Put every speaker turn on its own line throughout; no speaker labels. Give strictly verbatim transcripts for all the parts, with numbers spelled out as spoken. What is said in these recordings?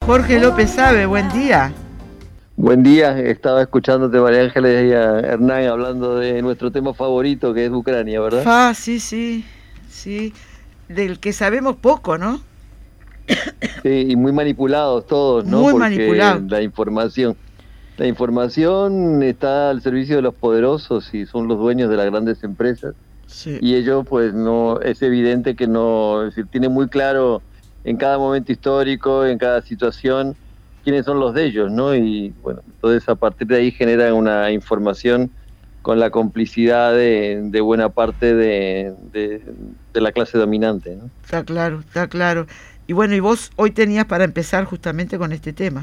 Jorge López Sabe, buen día.
Buen día, estaba escuchándote, María Ángeles y a Hernán hablando de nuestro tema favorito, que es Ucrania, ¿verdad?
Ah, sí, sí, sí, del que sabemos poco, ¿no?
Sí, y muy manipulados todos, ¿no?
Muy
Porque
manipulado.
la información, la información está al servicio de los poderosos y son los dueños de las grandes empresas.
Sí.
Y ellos, pues, no, es evidente que no, es decir, tienen muy claro en cada momento histórico, en cada situación, quiénes son los de ellos, ¿no? Y bueno, entonces a partir de ahí generan una información con la complicidad de, de buena parte de, de, de la clase dominante, ¿no?
Está claro, está claro. Y bueno, y vos hoy tenías para empezar justamente con este tema.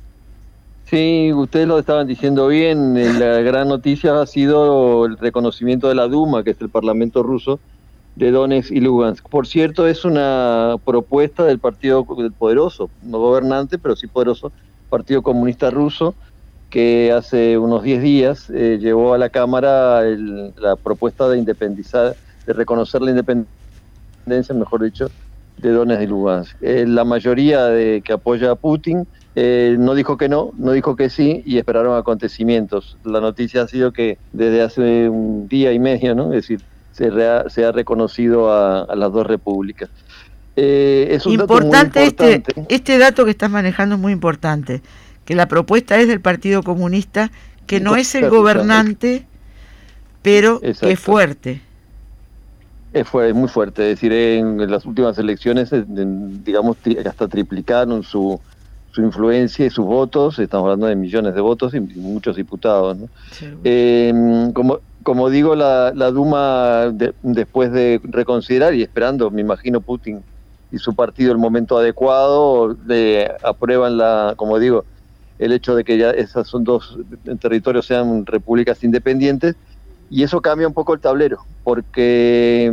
Sí, ustedes lo estaban diciendo bien, la gran noticia ha sido el reconocimiento de la Duma, que es el Parlamento ruso, de Donetsk y Lugansk. Por cierto, es una propuesta del Partido del Poderoso, no gobernante, pero sí poderoso, Partido Comunista Ruso, que hace unos diez días eh, llevó a la Cámara el, la propuesta de independizar, de reconocer la independencia, mejor dicho, de Donetsk y Lugansk. Eh, la mayoría de que apoya a Putin eh, no dijo que no, no dijo que sí, y esperaron acontecimientos. La noticia ha sido que desde hace un día y medio, ¿no? Es decir, se, rea, se ha reconocido a, a las dos repúblicas. Eh, es un
importante,
dato muy importante.
Este, este dato que estás manejando es muy importante, que la propuesta es del Partido Comunista, que no es el gobernante, pero Exacto. que es fuerte.
Es fue muy fuerte, es decir, en las últimas elecciones, digamos, hasta triplicaron su, su influencia y sus votos, estamos hablando de millones de votos y muchos diputados, ¿no? Sí, bueno. eh, como, como digo, la, la Duma, de, después de reconsiderar y esperando, me imagino, Putin y su partido el momento adecuado, de, aprueban, la, como digo, el hecho de que ya esos son dos territorios sean repúblicas independientes, y eso cambia un poco el tablero, porque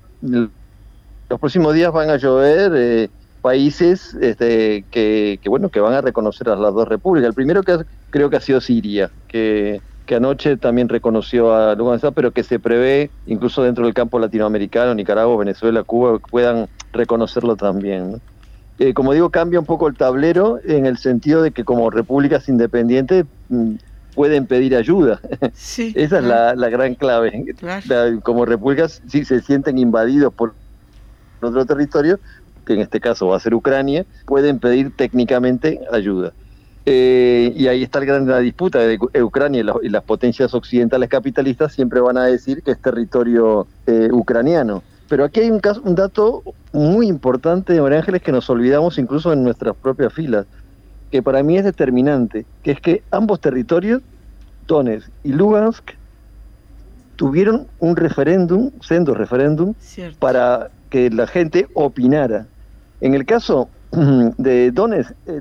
los próximos días van a llover eh, países este, que, que bueno que van a reconocer a las dos repúblicas. El primero que creo que ha sido Siria, que, que anoche también reconoció a Lugansk, pero que se prevé, incluso dentro del campo latinoamericano, Nicaragua, Venezuela, Cuba, puedan reconocerlo también, ¿no? Eh, como digo, cambia un poco el tablero en el sentido de que como repúblicas independientes pueden pedir ayuda. Sí, esa claro. es la, la gran clave. Claro. La, como repúblicas, si se sienten invadidos por otro territorio, que en este caso va a ser Ucrania, pueden pedir técnicamente ayuda. Eh, y ahí está el gran, la disputa de Ucrania y, la, y las potencias occidentales capitalistas siempre van a decir que es territorio eh, ucraniano. Pero aquí hay un, caso, un dato muy importante, María Ángeles, que nos olvidamos incluso en nuestras propias filas, que para mí es determinante, que es que ambos territorios, Donetsk y Lugansk, tuvieron un referéndum, sendo referéndum, Cierto. para que la gente opinara. En el caso de Donetsk, el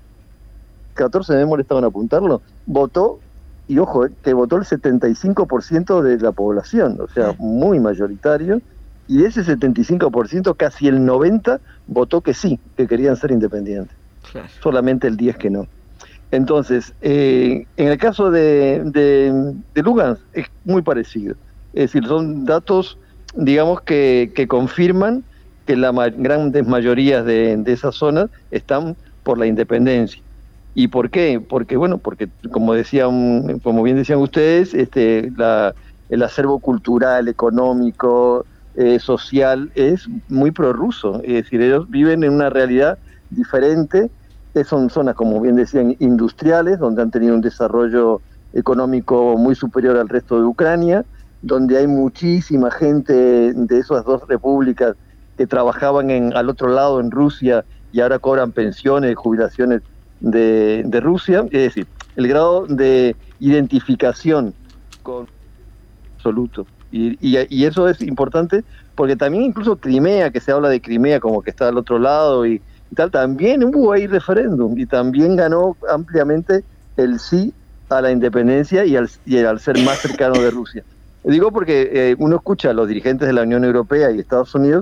catorce me molestaban apuntarlo, votó, y ojo, que votó el setenta y cinco por ciento de la población, o sea, muy mayoritario, y de ese setenta y cinco por ciento casi el noventa por ciento votó que sí, que querían ser independientes. Claro. Solamente el diez por ciento que no. Entonces, eh, en el caso de, de, de Lugansk es muy parecido. Es decir, son datos, digamos, que, que confirman que las ma- grandes mayorías de, de esas zonas están por la independencia. ¿Y por qué? Porque, bueno, porque como decían, como bien decían ustedes, este, la, el acervo cultural, económico, eh, social es muy prorruso. Es decir, ellos viven en una realidad diferente. Son zonas, como bien decían, industriales, donde han tenido un desarrollo económico muy superior al resto de Ucrania, donde hay muchísima gente de esas dos repúblicas que trabajaban en, al otro lado, en Rusia, y ahora cobran pensiones, jubilaciones de, de Rusia. Es decir, el grado de identificación con absoluto. Y, y, y eso es importante, porque también incluso Crimea, que se habla de Crimea como que está al otro lado, y y tal, también hubo ahí referéndum y también ganó ampliamente el sí a la independencia y al, y al ser más cercano de Rusia. Digo porque eh, uno escucha a los dirigentes de la Unión Europea y Estados Unidos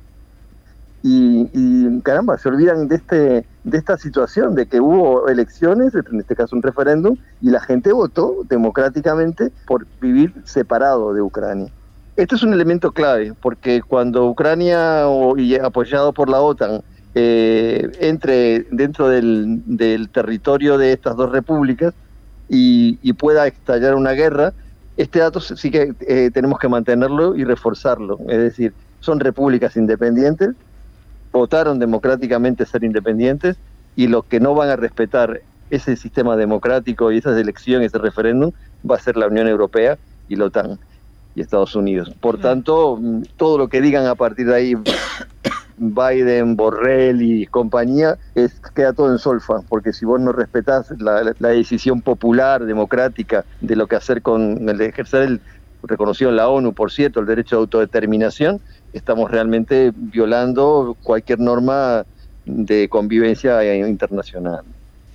y, y caramba, se olvidan de este de esta situación, de que hubo elecciones, en este caso un referéndum, y la gente votó democráticamente por vivir separado de Ucrania. Este es un elemento clave, porque cuando Ucrania, o, y apoyado por la OTAN, eh, entre dentro del, del territorio de estas dos repúblicas y, y pueda estallar una guerra. Este dato sí que eh, tenemos que mantenerlo y reforzarlo. Es decir, son repúblicas independientes, votaron democráticamente ser independientes, y los que no van a respetar ese sistema democrático y esas elecciones, ese referéndum, va a ser la Unión Europea y la OTAN y Estados Unidos. Por tanto, todo lo que digan a partir de ahí, Biden, Borrell y compañía, es, queda todo en solfa, porque si vos no respetás la, la decisión popular, democrática, de lo que hacer con el ejercer el reconocido en la ONU, por cierto, el derecho de autodeterminación, estamos realmente violando cualquier norma de convivencia internacional.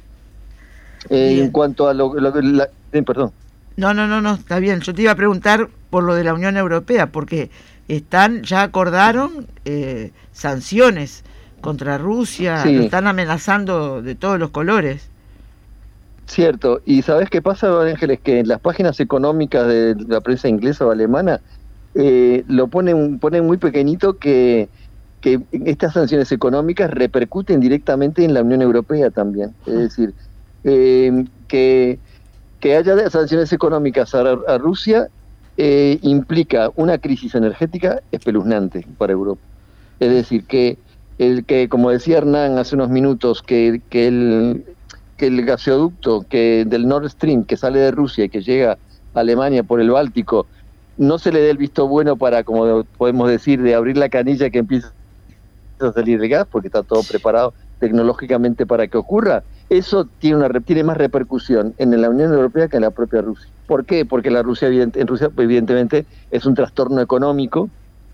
Eh, en cuanto a lo, lo la, eh, perdón.
No, no, no, no, está bien. Yo te iba a preguntar por lo de la Unión Europea, porque están, ya acordaron eh, sanciones contra Rusia, sí. Lo están amenazando de todos los colores.
Cierto, y ¿sabés qué pasa, Ángeles? Que en las páginas económicas de la prensa inglesa o alemana eh, lo ponen, ponen muy pequeñito que que estas sanciones económicas repercuten directamente en la Unión Europea también. Es decir, eh, que, que haya sanciones económicas a, a Rusia eh, implica una crisis energética espeluznante para Europa. Es decir, que, el que como decía Hernán hace unos minutos, que, que, el, que el gasoducto que del Nord Stream que sale de Rusia y que llega a Alemania por el Báltico, no se le dé el visto bueno para, como podemos decir, de abrir la canilla que empieza a salir el gas, porque está todo preparado tecnológicamente para que ocurra. Eso tiene una tiene más repercusión en la Unión Europea que en la propia Rusia. ¿Por qué? Porque la Rusia en Rusia evidentemente es un trastorno económico,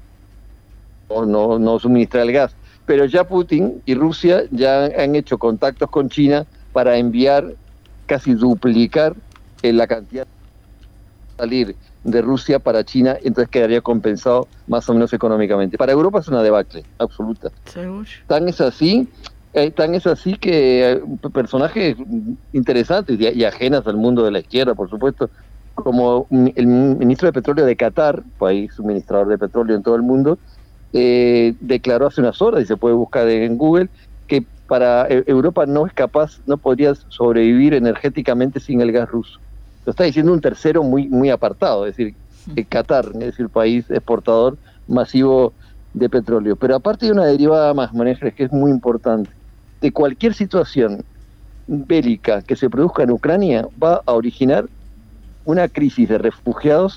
o no, no suministra el gas, pero ya Putin y Rusia ya han hecho contactos con China para enviar, casi duplicar en la cantidad de salir de Rusia para China, entonces quedaría compensado más o menos económicamente. Para Europa es una debacle absoluta.
¿Seguro?
Tan es así, eh, tan es así que eh, personajes interesantes y, y ajenas al mundo de la izquierda, por supuesto, como el ministro de Petróleo de Qatar, país suministrador de petróleo en todo el mundo, eh, declaró hace unas horas, y se puede buscar en Google, que para Europa no es capaz, no podría sobrevivir energéticamente sin el gas ruso. Lo está diciendo un tercero muy muy apartado, es decir, eh, Qatar, es decir, país exportador masivo de petróleo. Pero aparte de una derivada más, Manejes, que es muy importante, de cualquier situación bélica que se produzca en Ucrania, va a originar una crisis de refugiados.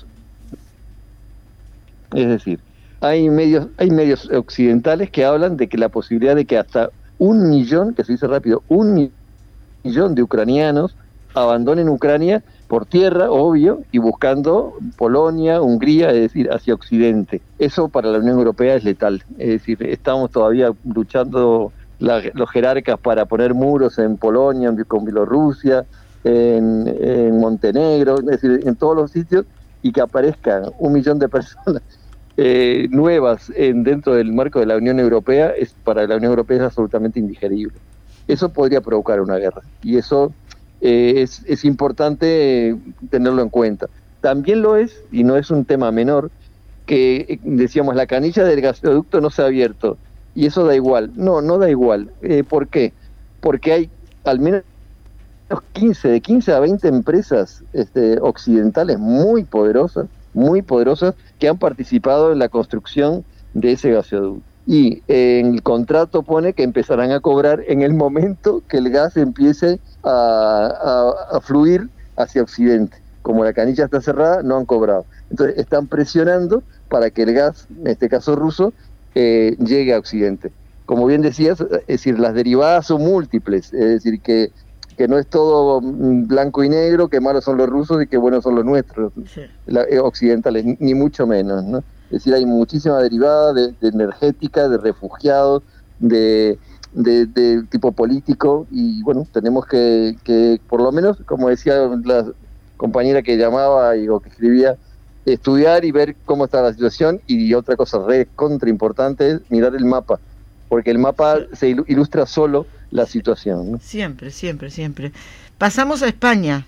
Es decir, hay medios, hay medios occidentales que hablan de que la posibilidad de que hasta un millón, que se dice rápido, un millón de ucranianos abandonen Ucrania por tierra, obvio, y buscando Polonia, Hungría, es decir, hacia Occidente. Eso para la Unión Europea es letal. Es decir, estamos todavía luchando la, los jerarcas para poner muros en Polonia, con Bielorrusia, en, en Montenegro, es decir, en todos los sitios, y que aparezcan un millón de personas eh, nuevas en, dentro del marco de la Unión Europea, es para la Unión Europea es absolutamente indigerible. Eso podría provocar una guerra, y eso Eh, es, es importante tenerlo en cuenta. También lo es, y no es un tema menor, que eh, decíamos, la canilla del gasoducto no se ha abierto, y eso da igual. No, no da igual. Eh, ¿Por qué? Porque hay al menos quince, de quince a veinte empresas este, occidentales muy poderosas, muy poderosas, que han participado en la construcción de ese gasoducto. Y eh, en el contrato pone que empezarán a cobrar en el momento que el gas empiece a, a, a fluir hacia Occidente. Como la canilla está cerrada, no han cobrado. Entonces están presionando para que el gas, en este caso ruso, eh, llegue a Occidente. Como bien decías, es decir, las derivadas son múltiples, es decir, que, que no es todo blanco y negro, que malos son los rusos y que buenos son los nuestros, sí. la, eh, occidentales, ni, ni mucho menos, ¿no? Es decir, hay muchísima derivada de, de energética, de refugiados, de, de, de tipo político, y bueno, tenemos que, que, por lo menos, como decía la compañera que llamaba y, o que escribía, estudiar y ver cómo está la situación, y otra cosa re contra importante es mirar el mapa, porque el mapa se ilustra solo la situación, ¿no?
Siempre, siempre, siempre. Pasamos a España,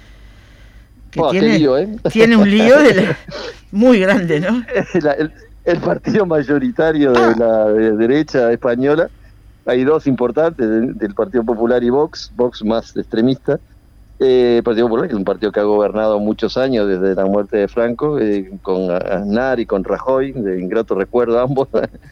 que
oh,
tiene,
lío, ¿eh?
tiene un lío de la, muy grande, ¿no?
La, el, el partido mayoritario de ah. la de derecha española hay dos importantes del, del Partido Popular y Vox, Vox más extremista. Eh, el Partido Popular, que es un partido que ha gobernado muchos años desde la muerte de Franco, eh, con Aznar y con Rajoy, de ingrato recuerdo ambos.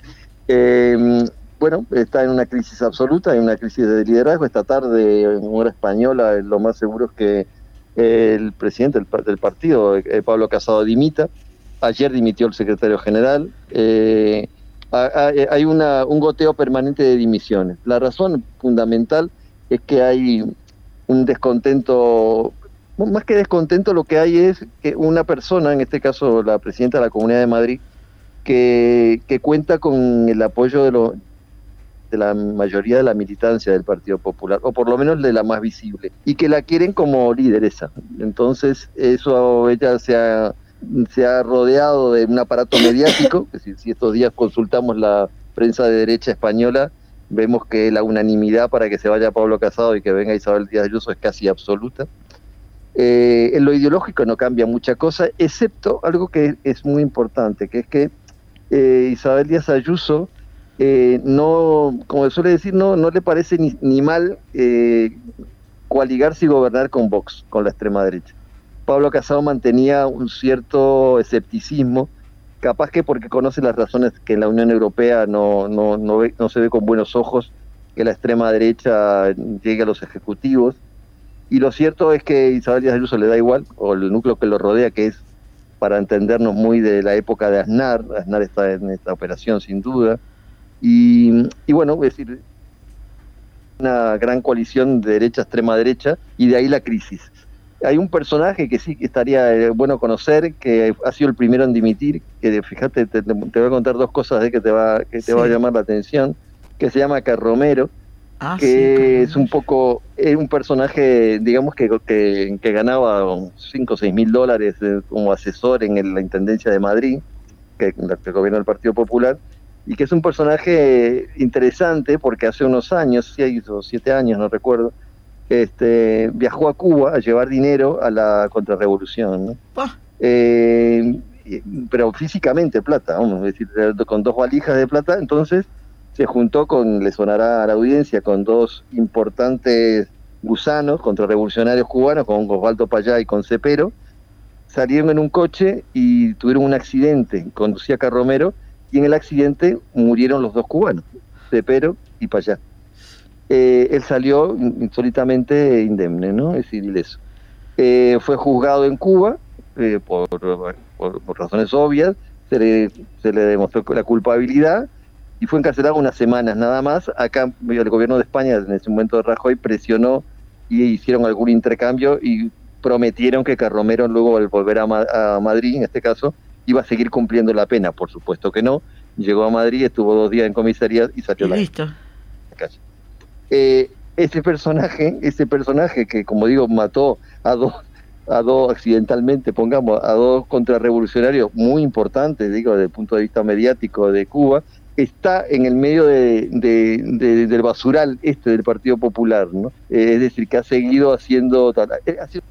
eh, bueno, está en una crisis absoluta, en una crisis de liderazgo. Esta tarde, en hora española, lo más seguro es que el presidente del, del partido, eh, Pablo Casado, dimita. Ayer dimitió el secretario general. Eh, hay una, un goteo permanente de dimisiones. La razón fundamental es que hay un descontento, más que descontento, lo que hay es que una persona, en este caso la presidenta de la Comunidad de Madrid, que, que cuenta con el apoyo de, lo, de la mayoría de la militancia del Partido Popular, o por lo menos de la más visible, y que la quieren como lideresa. Entonces, eso ella se ha, se ha rodeado de un aparato mediático, es decir, si estos días consultamos la prensa de derecha española, vemos que la unanimidad para que se vaya Pablo Casado y que venga Isabel Díaz Ayuso es casi absoluta. Eh, en lo ideológico no cambia mucha cosa, excepto algo que es muy importante, que es que eh, Isabel Díaz Ayuso eh, no, como se suele decir, no, no le parece ni, ni mal eh, coaligarse y gobernar con Vox, con la extrema derecha. Pablo Casado mantenía un cierto escepticismo, capaz que porque conoce las razones que en la Unión Europea no, no, no, ve, no se ve con buenos ojos que la extrema derecha llegue a los ejecutivos. Y lo cierto es que Isabel Díaz Ayuso le da igual, o el núcleo que lo rodea, que es, para entendernos, muy de la época de Aznar. Aznar está en esta operación sin duda. Y, y bueno, es decir, una gran coalición de derecha, extrema derecha, y de ahí la crisis. Hay un personaje que sí que estaría eh, bueno conocer, que ha sido el primero en dimitir, que fíjate, te, te voy a contar dos cosas de que te va que te sí. va a llamar la atención, que se llama Carromero, ah, que sí, es un poco, es un personaje, digamos, que, que, que ganaba cinco o seis mil dólares eh, como asesor en el, la Intendencia de Madrid, que, que gobierna el Partido Popular, y que es un personaje interesante porque hace unos años, seis o siete años, no recuerdo, Este, viajó a Cuba a llevar dinero a la contrarrevolución, ¿no? Ah. Eh, pero físicamente plata, vamos a decir, con dos valijas de plata. Entonces se juntó con, le sonará a la audiencia, con dos importantes gusanos contrarrevolucionarios cubanos, con Osvaldo Payá y con Cepero. Salieron en un coche y tuvieron un accidente, conducía Carromero, y en el accidente murieron los dos cubanos, Cepero y Payá. Eh, él salió insólitamente indemne, ¿no? Es decir, ileso. Eh, fue juzgado en Cuba eh, por, por, por razones obvias, se le, se le demostró la culpabilidad y fue encarcelado unas semanas nada más. Acá el gobierno de España, en ese momento de Rajoy, presionó y hicieron algún intercambio y prometieron que Carromero, luego al volver a, Ma- a Madrid, en este caso, iba a seguir cumpliendo la pena. Por supuesto que no. Llegó a Madrid, estuvo dos días en comisaría y salió a la, la calle. Eh, ese personaje, ese personaje que, como digo, mató a dos, a dos accidentalmente, pongamos, a dos contrarrevolucionarios muy importantes, digo, desde el punto de vista mediático de Cuba, está en el medio de, de, de, del basural este del Partido Popular, ¿no? Eh, es decir, que ha seguido haciendo... Eh, haciendo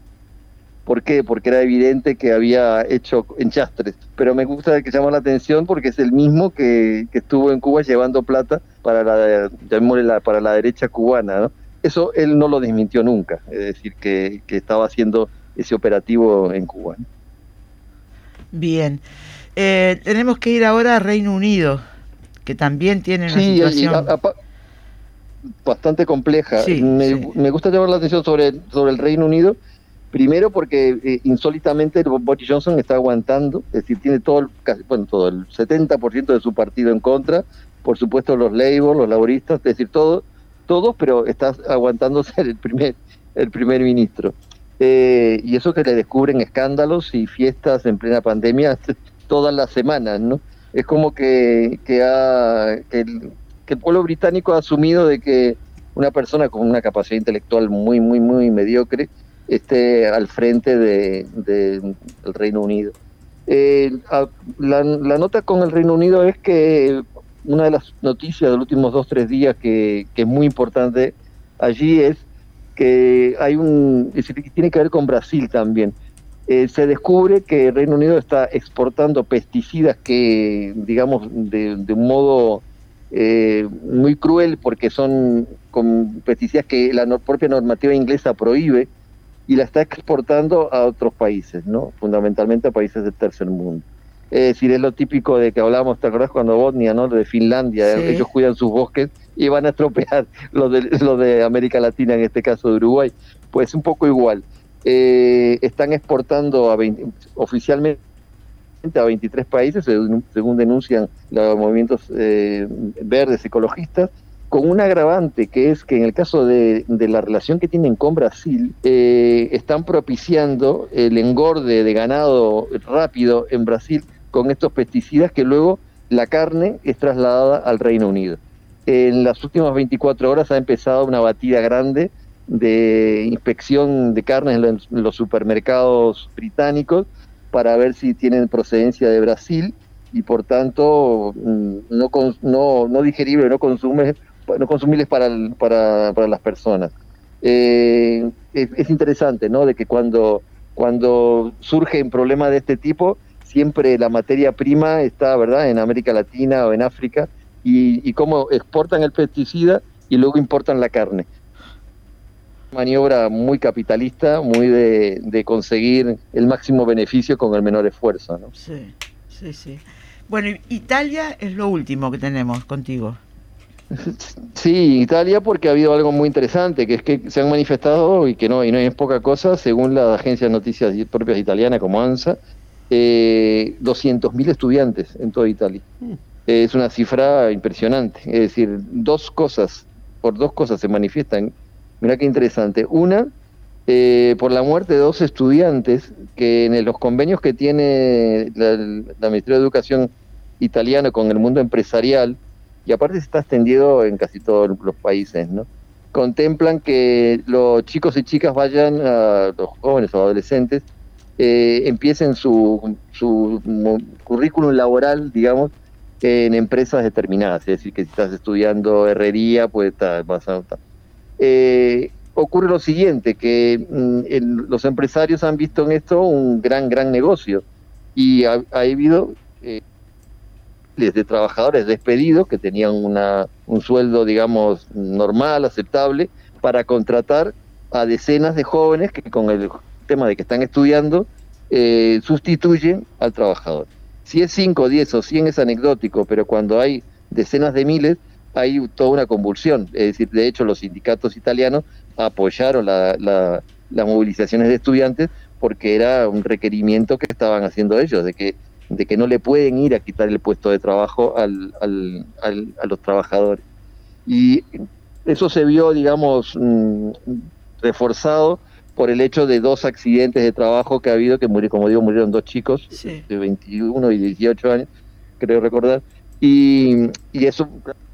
¿Por qué? Porque era evidente que había hecho enchastres. Pero me gusta que llama la atención porque es el mismo que, que estuvo en Cuba llevando plata para la, la, para la derecha cubana, ¿no? Eso él no lo desmintió nunca, es decir, que, que estaba haciendo ese operativo en Cuba, ¿no?
Bien. Eh, tenemos que ir ahora a Reino Unido, que también tiene una sí, situación... A, a,
bastante compleja.
Sí,
me,
sí.
me gusta llamar la atención sobre, sobre el Reino Unido. Primero porque eh, insólitamente Boris Johnson está aguantando, es decir, tiene todo, el, casi, bueno, todo el setenta por ciento de su partido en contra, por supuesto los Labour, los laboristas, es decir, todo, todos, pero está aguantando ser el primer, el primer ministro. Eh, y eso que le descubren escándalos y fiestas en plena pandemia todas las semanas, ¿no? Es como que, que, ha, que, el, que el pueblo británico ha asumido de que una persona con una capacidad intelectual muy, muy, muy mediocre esté al frente de, de, del Reino Unido. Eh, la, la nota con el Reino Unido es que una de las noticias de los últimos dos o tres días que, que es muy importante allí es que hay un... Es decir, tiene que ver con Brasil también. Eh, se descubre que el Reino Unido está exportando pesticidas que, digamos, de, de un modo eh, muy cruel porque son con pesticidas que la no, propia normativa inglesa prohíbe y la está exportando a otros países, ¿no? Fundamentalmente a países del tercer mundo. Es decir, es lo típico de que hablábamos, ¿te acordás cuando Bosnia, ¿no? De Finlandia, sí. Ellos cuidan sus bosques y van a estropear los de, lo de América Latina, en este caso de Uruguay. Pues un poco igual. Eh, están exportando a veinte, oficialmente a veintitrés países, según denuncian los movimientos eh, verdes ecologistas, con un agravante que es que en el caso de, de la relación que tienen con Brasil, eh, están propiciando el engorde de ganado rápido en Brasil con estos pesticidas que luego la carne es trasladada al Reino Unido. En las últimas veinticuatro horas ha empezado una batida grande de inspección de carnes en los, en los supermercados británicos para ver si tienen procedencia de Brasil y por tanto no, no, no digerible, no consume no consumibles para, el, para, para las personas. Eh, es, es interesante, ¿no? De que cuando, cuando surge un problema de este tipo, siempre la materia prima está, ¿verdad?, en América Latina o en África, y, y cómo exportan el pesticida y luego importan la carne. Maniobra muy capitalista, muy de, de conseguir el máximo beneficio con el menor esfuerzo, ¿no?
Sí, sí, sí. Bueno, Italia es lo último que tenemos contigo.
Sí, Italia, porque ha habido algo muy interesante, que es que se han manifestado, y que no, y no es poca cosa, según la agencia de noticias propias italiana como ANSA, eh, doscientos mil estudiantes en toda Italia. Mm. Eh, es una cifra impresionante. Es decir, dos cosas, por dos cosas se manifiestan. Mirá qué interesante. Una, eh, por la muerte de dos estudiantes que en los convenios que tiene la, la Ministerio de Educación italiana con el mundo empresarial, y aparte se está extendido en casi todos los países, ¿no? Contemplan que los chicos y chicas vayan, a los jóvenes o adolescentes, eh, empiecen su, su currículum laboral, digamos, en empresas determinadas. Es decir, que si estás estudiando herrería, pues está, vas a... Eh, ocurre lo siguiente, que mm, el, los empresarios han visto en esto un gran, gran negocio, y ha, ha habido... Eh, de trabajadores despedidos que tenían una, un sueldo, digamos, normal, aceptable, para contratar a decenas de jóvenes que con el tema de que están estudiando eh, sustituyen al trabajador. Si es cinco, diez o cien es anecdótico, pero cuando hay decenas de miles hay toda una convulsión. Es decir, de hecho los sindicatos italianos apoyaron la, la, las movilizaciones de estudiantes porque era un requerimiento que estaban haciendo ellos, de que de que no le pueden ir a quitar el puesto de trabajo al, al, al, a los trabajadores. Y eso se vio, digamos, mmm, reforzado por el hecho de dos accidentes de trabajo que ha habido, que murió, como digo, murieron dos chicos, sí, de veintiuno y dieciocho años, creo recordar, y, y eso,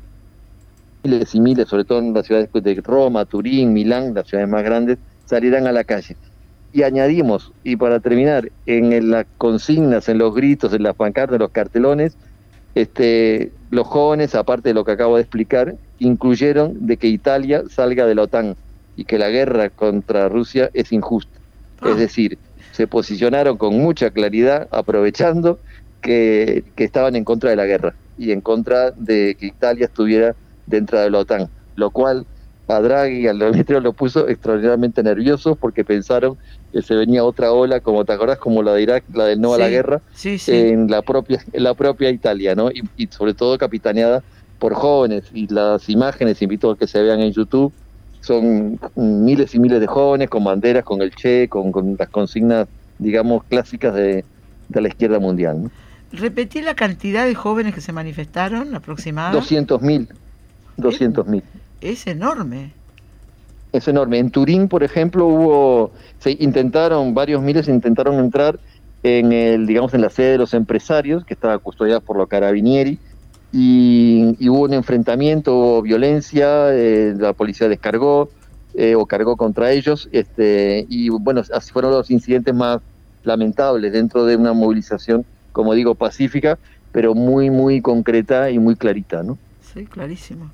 miles y miles, sobre todo en las ciudades de Roma, Turín, Milán, las ciudades más grandes, salieran a la calle. Y añadimos, y para terminar, en las consignas, en los gritos, en las pancartas, en los cartelones, este, los jóvenes, aparte de lo que acabo de explicar, incluyeron de que Italia salga de la OTAN y que la guerra contra Rusia es injusta. Ah. Es decir, se posicionaron con mucha claridad, aprovechando que, que estaban en contra de la guerra y en contra de que Italia estuviera dentro de la OTAN, lo cual a Draghi y al Demetrio lo puso extraordinariamente nerviosos porque pensaron que se venía otra ola, como te acordás, como la de Irak, la del no sí, a la guerra, sí, sí. en la propia en la propia Italia, ¿no? Y, y sobre todo capitaneada por jóvenes, y las imágenes, invito a que se vean en YouTube, son miles y miles de jóvenes con banderas, con el Che, con, con las consignas, digamos, clásicas de, de la izquierda mundial, ¿no?
¿Repetí la cantidad de jóvenes que se manifestaron aproximadamente?
doscientos mil. doscientos mil.
Es enorme.
Es enorme. En Turín, por ejemplo, hubo, se intentaron, varios miles intentaron entrar en el, digamos, en la sede de los empresarios, que estaba custodiada por los carabinieri, y, y hubo un enfrentamiento, hubo violencia, eh, la policía descargó eh, o cargó contra ellos, este, y bueno, así fueron los incidentes más lamentables dentro de una movilización, como digo, pacífica, pero muy, muy concreta y muy clarita, ¿no?
Sí, clarísimo.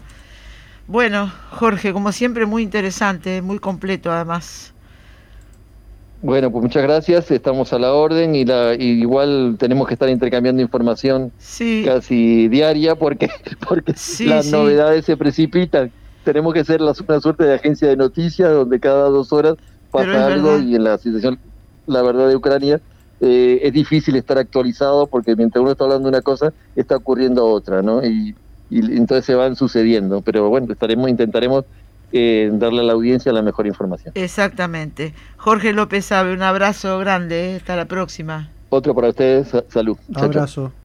Bueno, Jorge, como siempre, muy interesante, muy completo además.
Bueno, pues muchas gracias, estamos a la orden y, la, y igual tenemos que estar intercambiando información
sí.
casi diaria porque, porque
sí,
las
sí.
novedades se precipitan. Tenemos que ser la, una suerte de agencia de noticias donde cada dos horas pasa algo
verdad.
y en la situación, la verdad de Ucrania, eh, es difícil estar actualizado porque mientras uno está hablando de una cosa, está ocurriendo otra, ¿no? Y, y entonces se van sucediendo, pero bueno, estaremos, intentaremos eh, darle a la audiencia la mejor información.
Exactamente. Jorge López Abe, un abrazo grande, ¿eh? Hasta la próxima.
Otro para ustedes, salud.
Abrazo.